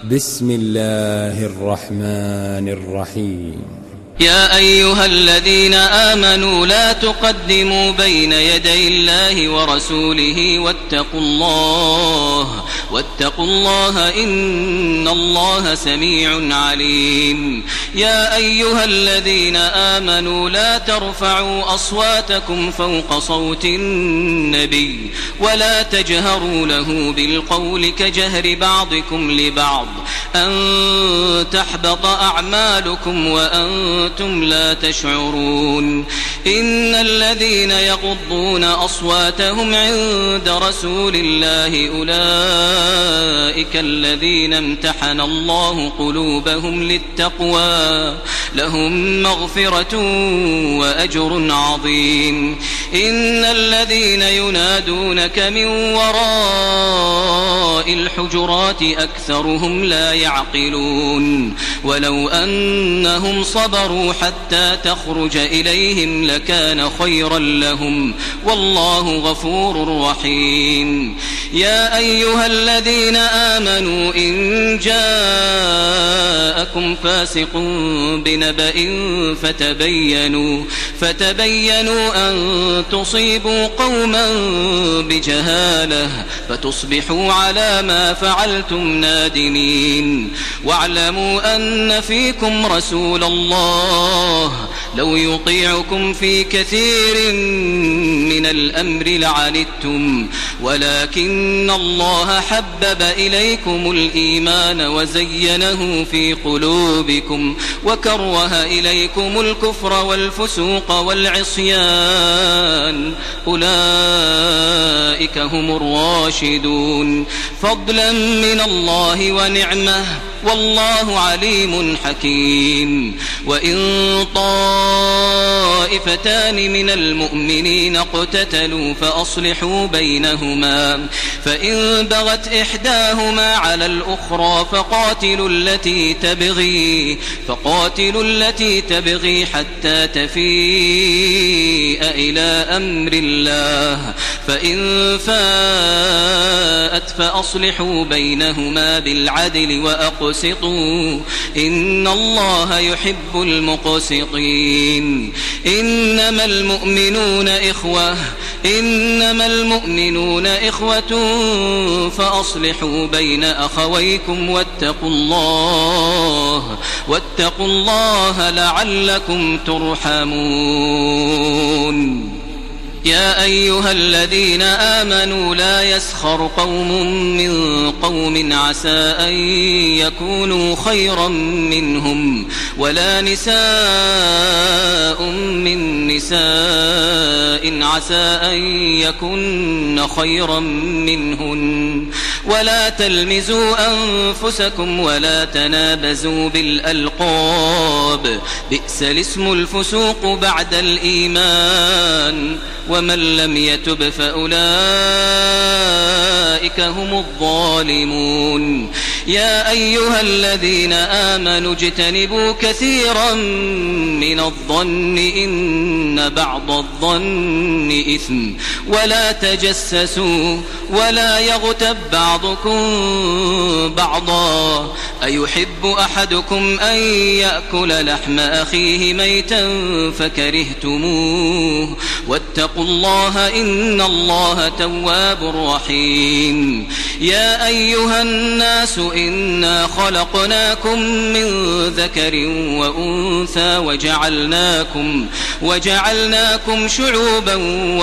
بسم الله الرحمن الرحيم. يا أيها الذين آمنوا لا تقدموا بين يدي الله ورسوله واتقوا الله إن الله سميع عليم. يا أيها الذين آمنوا لا ترفعوا أصواتكم فوق صوت النبي ولا تجهروا له بالقول كجهر بعضكم لبعض أن تحبط أعمالكم وأنتم لا تشعرون. إن الذين يغضون أصواتهم عند رسول الله أولئك الذين امتحن الله قلوبهم للتقوى لهم مغفرة وأجر عظيم. إن الذين ينادونك من وراء الحجرات أكثرهم لا يعقلون. ولو أنهم صبروا حتى تخرج إليهم لكان خيرا لهم والله غفور رحيم. يا أيها الذين آمنوا إن جاءكم فاسق بنبأ فتبينوا أن تصيبوا قوما بجهالة فتصبحوا على ما فعلتم نادمين. واعلموا أن فيكم رسول الله لو يطيعكم في كثير من الأمر لعنتم ولكن الله حبب إليكم الإيمان وزينه في قلوبكم وكره إليكم الكفر والفسوق والعصيان أولئك هم الراشدون فضلا من الله ونعمه والله عليم حكيم. وإن طائفتان من المؤمنين اقتتلوا فأصلحوا بينهما فإن بغت إحداهما على الأخرى فقاتلوا التي تبغي حتى تفيء إلى أمر الله فإن فاءت فأصلحوا بينهما بالعدل وأقسطوا إن الله يحب المقسطين. إنما المؤمنون إخوة فأصلحوا بين أخويكم واتقوا الله لعلكم ترحمون. يا أيها الذين آمنوا لا يسخر قوم من قوم عسى أن يكونوا خيرا منهم ولا نساء من نساء عسى أن يكن خيرا منهن ولا تلمزوا أنفسكم ولا تنابزوا بالألقاب بئس الاسم الفسوق بعد الإيمان ومن لم يتب فأولئك هم الظالمون. يا أيها الذين آمنوا اجتنبوا كثيرا من الظن إن بعض الظن إثم ولا تجسسوا ولا يغتب بعضكم بعضا أيحب أحدكم أن يأكل لحم أخيه ميتا فكرهتموه واتقوا الله إن الله تواب رحيم. يا أيها الناس إنا خلقناكم من ذكر وأنثى وجعلناكم شعوبا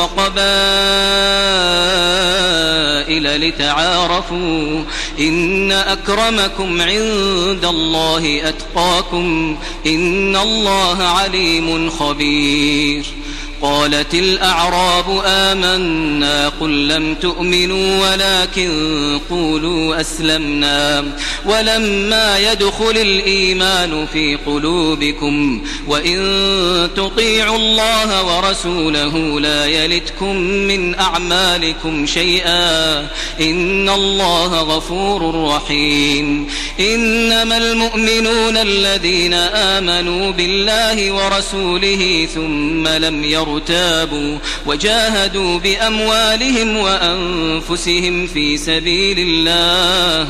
وقبائل لتعارفوا إن أكرمكم عند الله أتقاكم إن الله عليم خبير. قالت الأعراب آمنا قل لم تؤمنوا ولكن قولوا أسلمنا ولما يدخل الإيمان في قلوبكم وإن تطيعوا الله ورسوله لا يلتكم من أعمالكم شيئا إن الله غفور رحيم. إنما المؤمنون الذين آمنوا بالله ورسوله ثم لم يرتابوا وجاهدوا بأموالهم وأنفسهم في سبيل الله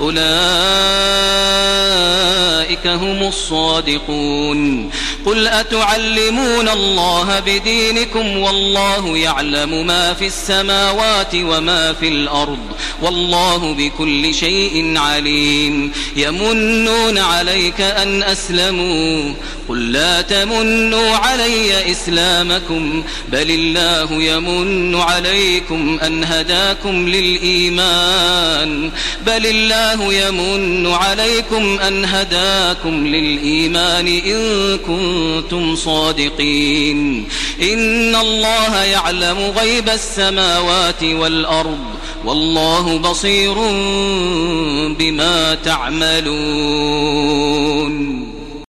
أولئك هم الصادقون. قل أتعلمون الله بدينكم والله يعلم ما في السماوات وما في الأرض والله بكل شيء عليم. يمنون عليك أن أسلموا قل لا تمنوا علي إسلامكم بل الله يمن عليكم أن هداكم للإيمان إن كنتم صادقين. إن الله يعلم غيب السماوات والأرض والله بصير بما تعملون.